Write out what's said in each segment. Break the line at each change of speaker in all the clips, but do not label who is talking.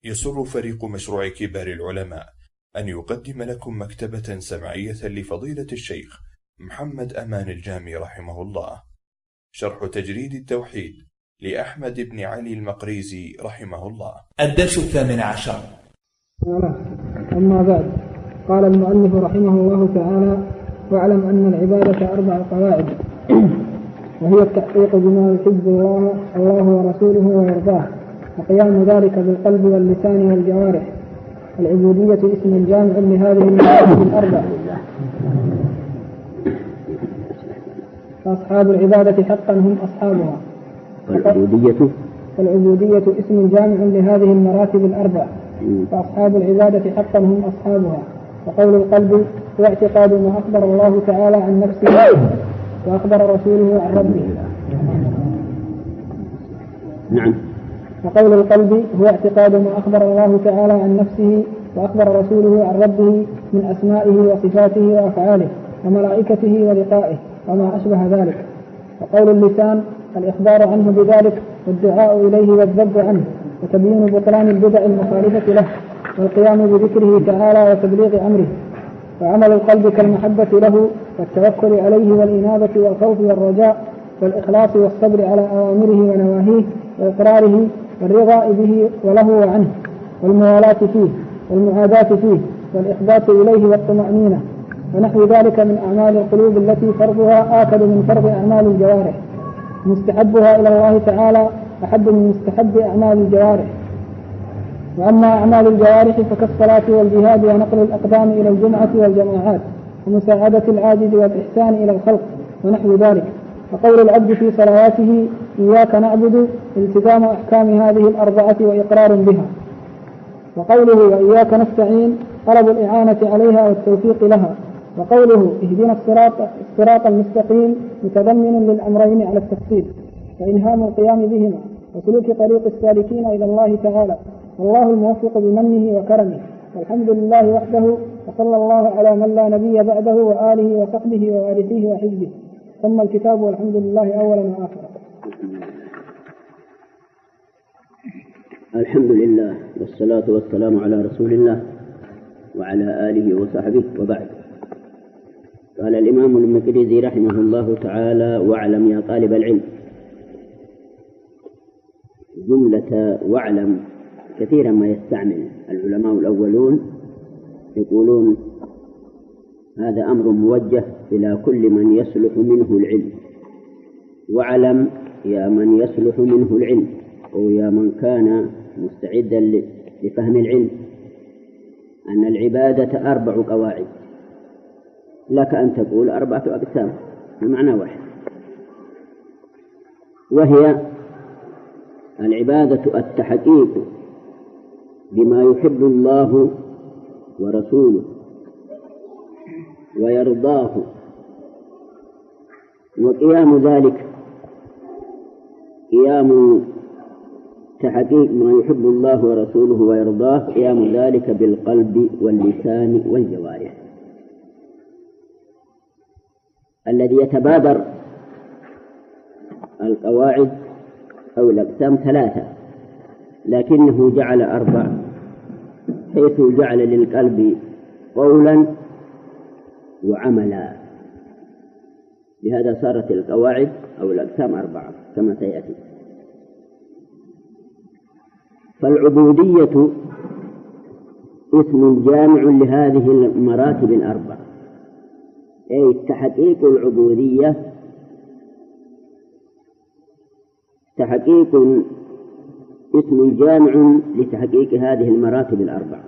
يسر فريق مشروع كبار العلماء أن يقدم لكم مكتبة سمعية لفضيلة الشيخ محمد أمان الجامي رحمه الله، شرح تجريد التوحيد لأحمد بن علي المقريزي رحمه الله.
الدرس 18.
أما بعد، قال المؤلف رحمه الله تعالى: واعلم أن العبادة 4 قواعد، وهي التحقيق بما يحب الله ورسوله ويرضاه، وقيام ذلك بالقلب واللسان والجوارح. العبودية اسم جامع لهذه المعاني 4. فأصحاب العبادة حقا هم أصحابها. فالعبودية اسم جامع لهذه المراتب 4، فأصحاب العبادة حقا هم أصحابها. وقول القلب هو اعتقاد ما أخبر الله تعالى عن نفسه وأخبر رسوله عن ربه.
نعم.
وقول القلب هو اعتقاد ما أخبر الله تعالى عن نفسه وأخبر رسوله عن ربه من أسمائه وصفاته وأفعاله وملائكته ولقائه وما أشبه ذلك. وقول اللسان الإخبار عنه بذلك والدعاء إليه والذب عنه وتبيين بطلان البدع المخالفة له والقيام بذكره تعالى وتبليغ أمره. وعمل القلب كالمحبة له والتوكل عليه والإنابة والخوف والرجاء والإخلاص والصبر على أوامره ونواهيه وإقراره والرضا به وله وعنه والموالاة فيه والمعاداة فيه والإخبات إليه والطمأنينة ونحو ذلك من أعمال القلوب التي فرضها آكد من فرض أعمال الجوارح. مستحبها إلى الله تعالى أحب من مستحب أعمال الجوارح. وأما أعمال الجوارح فكالصلاة والجهاد ونقل الأقدام إلى الجمعة والجماعات ومساعدة العاجز والإحسان إلى الخلق ونحو ذلك. وقول العبد في صلواته إياك نعبد التزام أحكام هذه 4 وإقرار بها. وقوله وإياك نستعين طلب الإعانة عليها والتوفيق لها. وقوله اهدنا الصراط المستقيم متضمن للأمرين على التفصيل وإلهام القيام بهما وسلوك طريق السالكين إلى الله تعالى. والله الموفق بمنه وكرمه، والحمد لله وحده، وصلى الله على من لا نبي بعده وآله وصحبه ووارثيه وحزبه. ثم الكتاب والحمد لله أولا وآخرا.
الحمد لله والصلاة والسلام على رسول الله وعلى آله وصحبه، وبعد. قال الإمام المقريزي رحمه الله تعالى: واعلم يا طالب العلم. جملة واعلم كثيرا ما يستعمل العلماء الأولون، يقولون هذا أمر موجه إلى كل من يصلح منه العلم. واعلم يا من يصلح منه العلم، أو يا من كان مستعدا لفهم العلم، أن العبادة 4 قواعد. لك أن تقول 4 أقسام بمعنى واحد، وهي العبادة التحقيق بما يحب الله ورسوله ويرضاه، وقيام ذلك قيام تحقيق ما يحب الله ورسوله ويرضاه، قيام ذلك بالقلب واللسان والجوارح. الذي يتبادر القواعد أو الأقسام 3، لكنه جعل 4، حيث جعل للقلب قولا وعملا. بهذا صارت القواعد أو الأقسام 4 كما سيأتي. فالعبودية اسم جامع لهذه المراتب 4، أي تحقيق العبودية تحقيق اسم جامع لتحقيق هذه المراتب 4.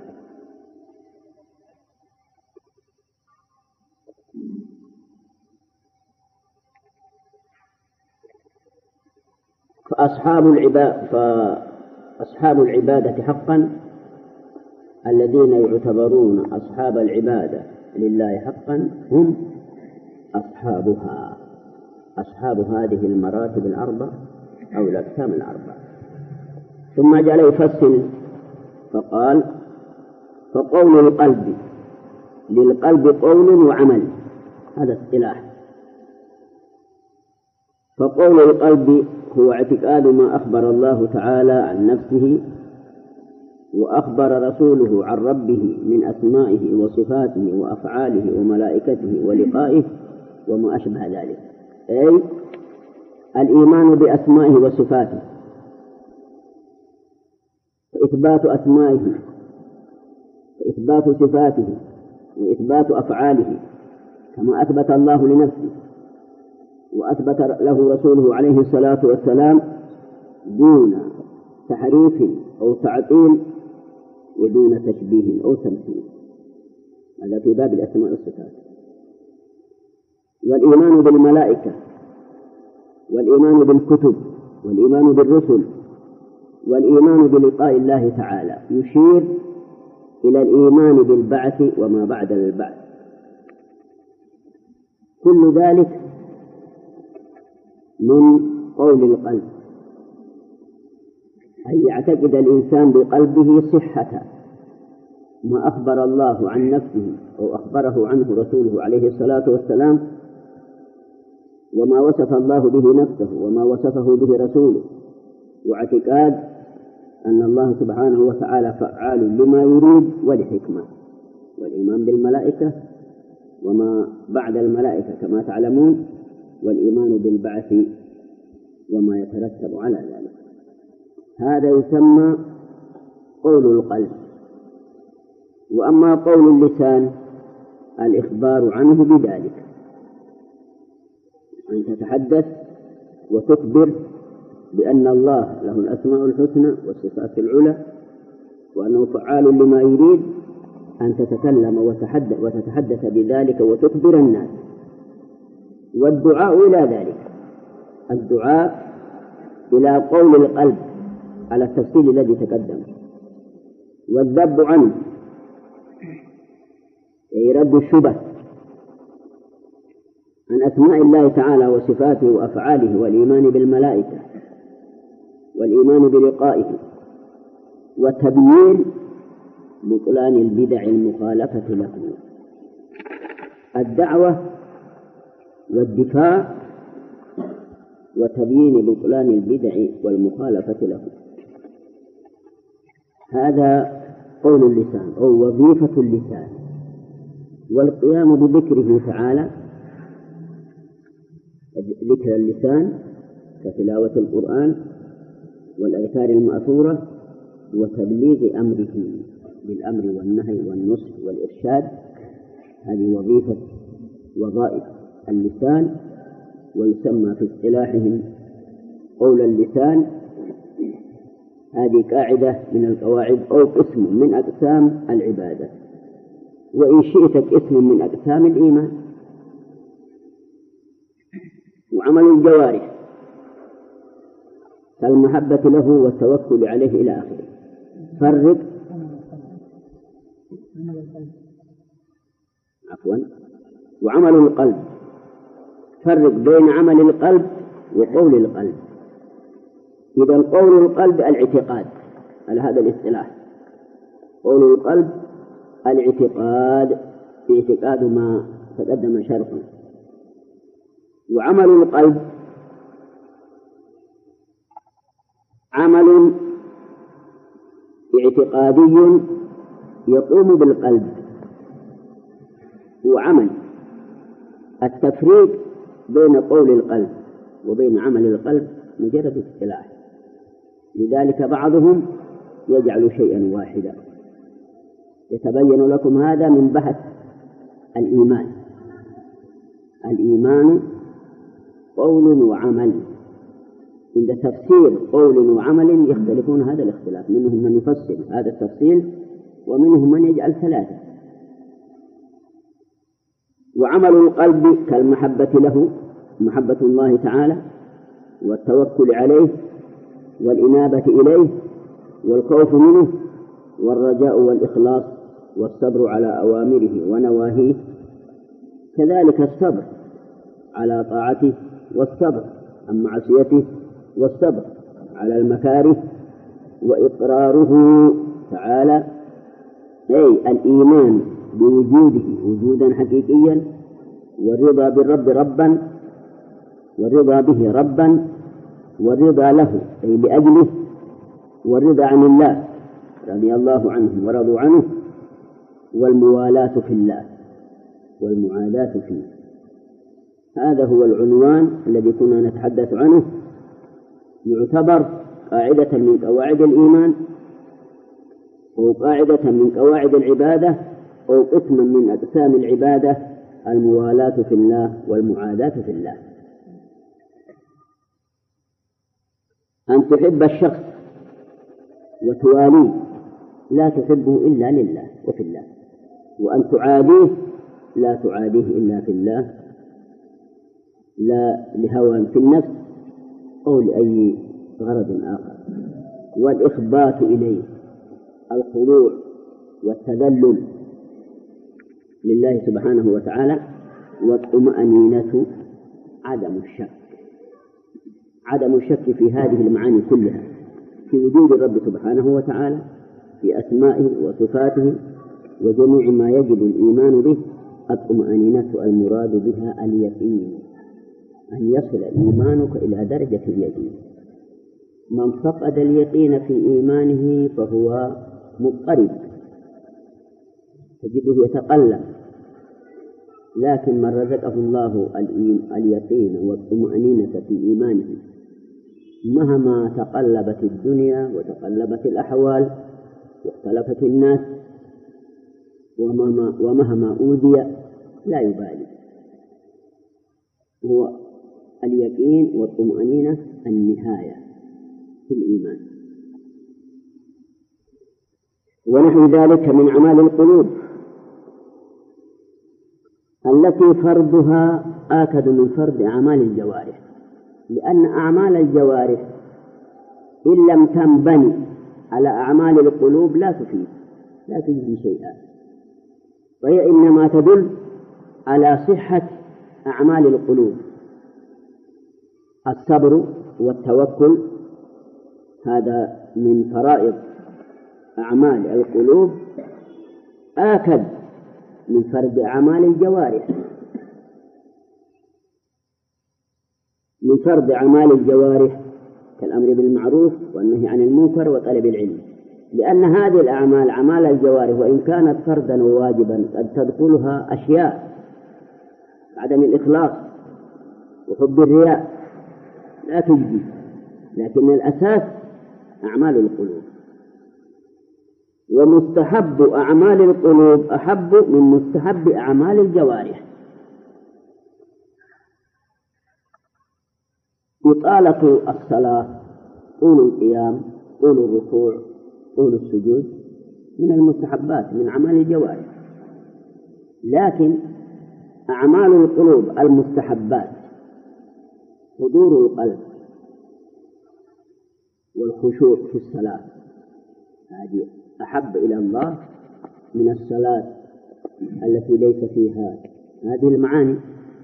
فأصحاب العبادة حقا الذين يعتبرون أصحاب العبادة لله حقا هم أصحابها، أصحاب هذه المراتب 4 أو الأقسام 4. ثم جعل يفصل فقال: فقول القلب، للقلب قول وعمل، هذا اصطلاح. فقول القلب هو اعتقاد ما أخبر الله تعالى عن نفسه وأخبر رسوله عن ربه من أسمائه وصفاته وأفعاله وملائكته ولقائه وما أشبه ذلك، أي الإيمان بأسمائه وصفاته، فإثبات أسمائه وإثبات صفاته وإثبات أفعاله كما أثبت الله لنفسه وأثبت له رسوله عليه الصلاة والسلام دون تحريف أو تعطيل ودون تشبيه أو تمثيل. هذا في باب الأسماء والصفات. والإيمان بالملائكة والإيمان بالكتب والإيمان بالرسل والإيمان بلقاء الله تعالى يشير إلى الإيمان بالبعث وما بعد البعث. كل ذلك من قول القلب، أن يعتقد الإنسان بقلبه صحة ما أخبر الله عن نفسه أو أخبره عنه رسوله عليه الصلاة والسلام، وما وصف الله به نفسه وما وصفه به رسوله، واعتقاد أن الله سبحانه وتعالى فعال لما يريد ولحكمة. والإيمان بالملائكة وما بعد الملائكة كما تعلمون، والإيمان بالبعث وما يترتب على ذلك. هذا يسمى قول القلب. وأما قول اللسان الإخبار عنه بذلك، أن تتحدث وتخبر بأن الله له الأسماء الحسنى والصفات العلى وأنه فعال لما يريد، أن تتكلم وتتحدث بذلك وتخبر الناس. والدعاء إلى ذلك، الدعاء إلى قول القلب على التفصيل الذي تقدم، والذب عنه أي رد الشبه عن أسماء الله تعالى وصفاته وأفعاله، والإيمان بالملائكة والإيمان بلقائه، وتبيين بطلان البدع المخالفة له. الدعوة والدفاع وتبيين بطلان البدع والمخالفة له، هذا قول اللسان أو وظيفة اللسان. والقيام بذكره تعالى، ذكر اللسان كتلاوة القرآن والأذكار المأثورة وتبليغ أمره بالأمر والنهي والنصح والإرشاد، هذه وظائف اللسان، ويسمى في اصطلاحهم قول اللسان. هذه قاعدة من القواعد أو قسم من أقسام العبادة، وإن شئت اسم من أقسام الإيمان. وعمل الجوارح كالمحبة له والتوكل عليه إلى آخره. فرق وعمل القلب، فرق بين عمل القلب وقول القلب. إذا قول القلب الاعتقاد على هذا الاصطلاح، قول القلب الاعتقاد، اعتقاد ما تقدم شرحه. وعمل القلب عمل اعتقادي يقوم بالقلب، وعمل. التفريق بين قول القلب وبين عمل القلب مجرد اصطلاح، لذلك بعضهم يجعل شيئا واحدا. يتبين لكم هذا من بحث الإيمان. الإيمان قول وعمل، عند تفسير قول وعمل يختلفون هذا الاختلاف، منهم من يفسر هذا التفصيل ومنهم من يجعل ثلاثة. وعمل القلب كالمحبة له، محبة الله تعالى والتوكل عليه والإنابة إليه والخوف منه والرجاء والإخلاص والصبر على أوامره ونواهيه، كذلك الصبر على طاعته والصبر عن معصيته والصبر على المكاره، وإقراره تعالى أي الإيمان بوجوده وجودا حقيقيا، والرضا بالرب ربا، والرضا به ربا، والرضا له أي لأجله، والرضا عن الله رضي الله عنهم ورضوا عنه والموالاة في الله والمعاداة فيه. هذا هو العنوان الذي كنا نتحدث عنه، يعتبر قاعدة من قواعد الإيمان أو قاعدة من قواعد العبادة أو قسما من أقسام العبادة، الموالاة في الله والمعاداة في الله. أن تحب الشخص وتواليه لا تحبه إلا لله وفي الله، وأن تعاديه لا تعاديه إلا في الله، لا لهوى في النفس أو لأي غرض آخر. والإخبات إليه، الخضوع والتذلل لله سبحانه وتعالى، والطمأنينة عدم الشك في هذه المعاني كلها، في وجود الرب سبحانه وتعالى، في أسمائه وصفاته وجميع ما يجب الإيمان به. الطمأنينة المراد بها اليقين، أن يصل إيمانك إلى درجة اليقين. من فقد اليقين في إيمانه فهو مضطرب، تجده يتقلب، لكن من رزقه الله اليقين والطمأنينة في إيمانه مهما تقلبت الدنيا وتقلبت الأحوال واختلفت الناس ومهما أوذي لا يبالي. هو اليقين والطمأنينة النهاية في الإيمان. ونحو ذلك من أعمال القلوب التي فرضها آكد من فرض أعمال الجوارح، لأن أعمال الجوارح إن لم تنبني على أعمال القلوب لا تجدي شيئا، وهي إنما تدل على صحة أعمال القلوب. الصبر والتوكل هذا من فرائض أعمال القلوب آكد من فرض أعمال الجوارح. من فرض أعمال الجوارح كالأمر بالمعروف والنهي عن المنكر وطلب العلم، لأن هذه الأعمال أعمال الجوارح وإن كانت فرضا وواجبا قد تدخلها أشياء عدم الإخلاص وحب الرياء لا تجدي، لكن الأساس أعمال القلوب. ومستحب أعمال القلوب أحب من مستحب أعمال الجوارح. إطالة الصلاة، طول القيام، طول الركوع، طول السجود من المستحبات من أعمال الجوارح. لكن أعمال القلوب المستحبات حضور القلب والخشوع في الصلاة، هذه أحب إلى الله من الصلاة التي ليس فيها هذه المعاني.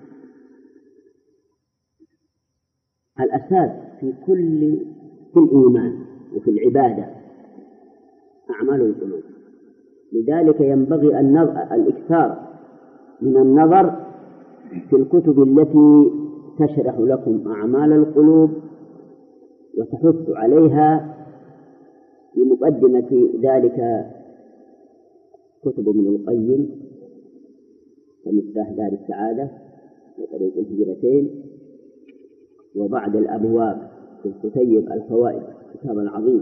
الأساس في الإيمان وفي العبادة أعمال القلوب. لذلك ينبغي الإكثار من النظر في الكتب التي تشرح لكم أعمال القلوب وتحث عليها. في مقدمة ذلك كتب ابن القيم كمفتاح دار السعادة وطريق الهجرتين، وبعد الأبواب في الكتيب الفوائد كتاب عظيم،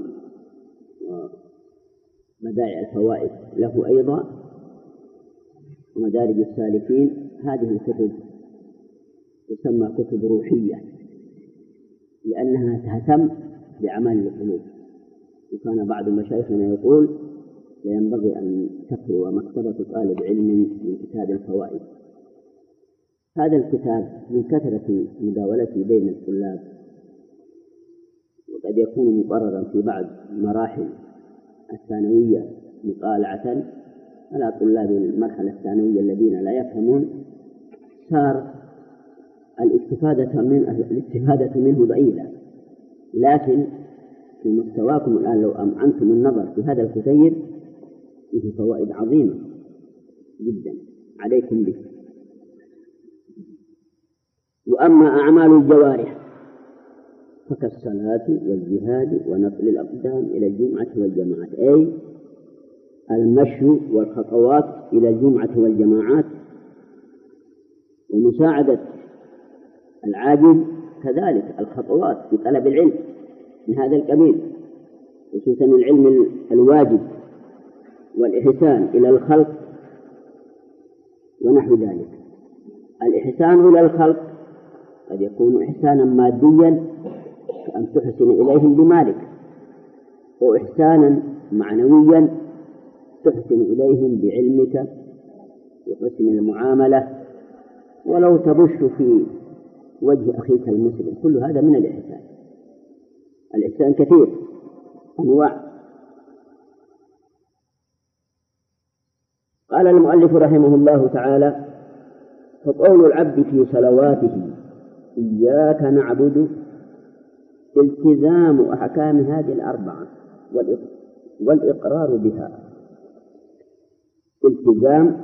ومدائع الفوائد له أيضا، ومدارج السالكين. هذه الكتب تسمى كتب روحية لأنها تهتم بأعمال القلوب. وكان بعض مشايخنا يقول لا ينبغي أن تخلو مكتبة طالب علم من كتاب الفوائد. هذا الكتاب من كثرة مداولته بين الطلاب، وقد يكون مقررا في بعض مراحل الثانوية مطالعة على طلاب المرحلة الثانوية الذين لا يفهمون، صار الاستفادة منه ضئيلة. لكن في مستواكم الآن لو أمعنتم النظر في هذا الكتيب فيه فوائد عظيمة جدا عليكم به. وأما أعمال الجوارح فكالصلاة والجهاد ونقل الأقدام إلى الجمعة والجماعات، أي المشي والخطوات إلى الجمعة والجماعات، ومساعدة العاجز كذلك الخطوات في طلب العلم من هذا القبيل، خصوصا العلم الواجب والإحسان إلى الخلق ونحو ذلك. الإحسان إلى الخلق قد يكون إحسانا ماديا كأن تحسن إليهم بمالك، وإحسانا معنويا تحسن إليهم بعلمك وحسن المعاملة، ولو تبش في وجه أخيك المسلم، كل هذا من الإحسان. الإحسان كثير أنواع. قال المؤلف رحمه الله تعالى: فقول العبد في صلواته إياك نعبد التزام أحكام هذه الأربعة والإقرار بها. التزام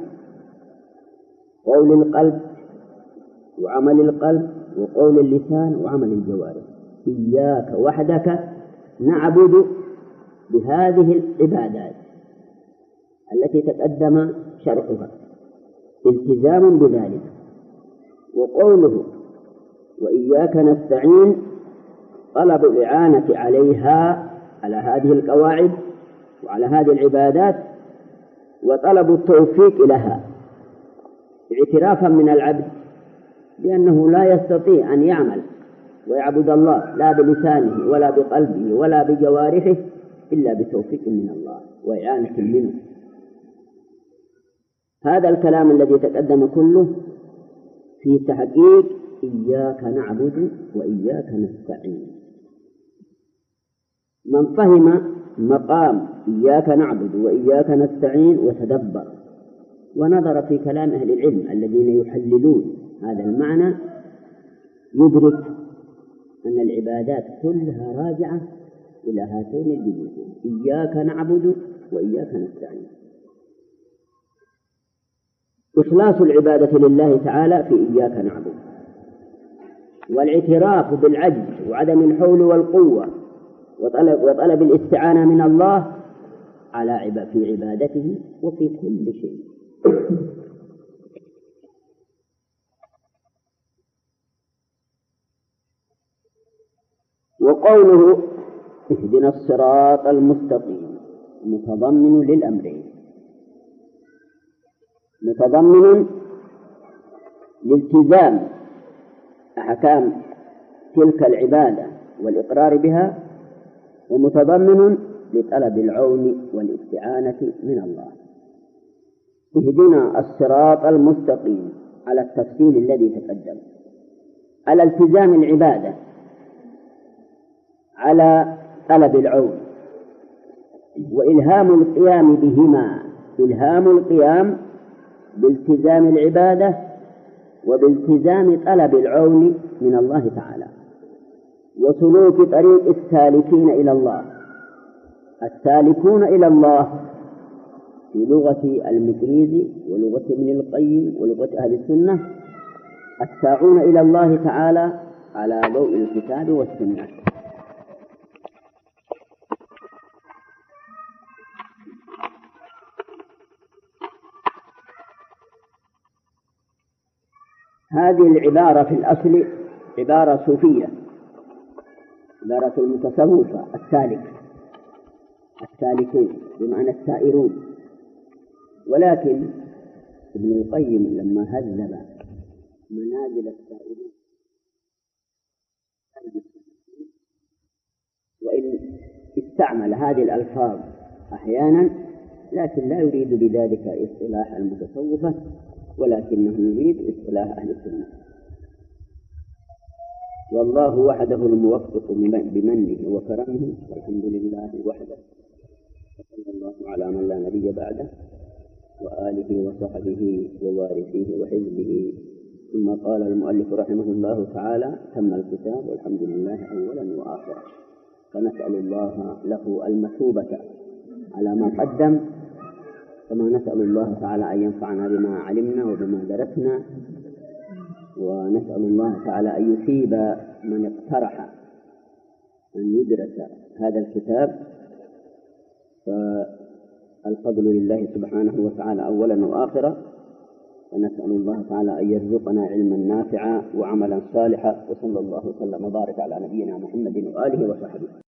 قول القلب وعمل القلب وقول اللسان وعمل الجوارح. إياك وحدك نعبد بهذه العبادات التي تقدم شرحها، التزام بذلك. وقوله وإياك نستعين طلب الإعانة عليها، على هذه القواعد وعلى هذه العبادات، وطلب التوفيق لها، اعترافا من العبد بأنه لا يستطيع أن يعمل ويعبد الله لا بلسانه ولا بقلبه ولا بجوارحه إلا بتوفيق من الله وإعانة منه. هذا الكلام الذي تقدم كله في تحقيق إياك نعبد وإياك نستعين. من فهم مقام إياك نعبد وإياك نستعين وتدبر ونظر في كلام أهل العلم الذين يحللون هذا المعنى، يدرك أن العبادات كلها راجعة إلى هاتين الجملتين: إياك نعبد وإياك نستعين. إخلاص العبادة لله تعالى في إياك نعبد، والاعتراف بالعجز وعدم الحول والقوة وطلب الاستعانة من الله في عبادته وفي كل شيء. وقوله اهدنا الصراط المستقيم متضمن للأمرين: متضمن لالتزام أحكام تلك العبادة والإقرار بها، ومتضمن لطلب العون والاستعانة من الله. اهدنا الصراط المستقيم على التفصيل الذي تقدم، على التزام العبادة، على طلب العون، وإلهام القيام بهما، إلهام القيام بالتزام العبادة وبالتزام طلب العون من الله تعالى، وسلوك طريق السالكين إلى الله. السالكون إلى الله في لغة المكريزي ولغة ابن القيم ولغة أهل السنة الساعون إلى الله تعالى على ضوء الكتاب والسنة. هذه العبارة في الأصل عبارة صوفية، عبارة المتصوفة السالكون بمعنى السائرون، ولكن ابن القيم لما هذب منازل السائرين وإن استعمل هذه الألفاظ أحيانا، لكن لا يريد بذلك اصطلاح المتصوفة، ولكنه يريد اصطلاح أهل السنة. والله وحده الموفق بمنه وكرمه، والحمد لله وحده، وصلى الله على من لا نبي بعده وآله وصحبه ووارثيه وحزبه. ثم قال المؤلف رحمه الله تعالى: تم الكتاب والحمد لله أولا وآخرا. فنسأل الله له المثوبة على ما قدم، كما نسأل الله تعالى أن ينفعنا بما علمنا وبما درسنا، ونسأل الله تعالى أن يثيب من اقترح أن يدرس هذا الكتاب، فالفضل لله سبحانه وتعالى أولا وآخرا، ونسأل الله تعالى أن يرزقنا علما نافعا وعملا صالحا، وصلى الله وسلم وبارك على نبينا محمد وآله وصحبه.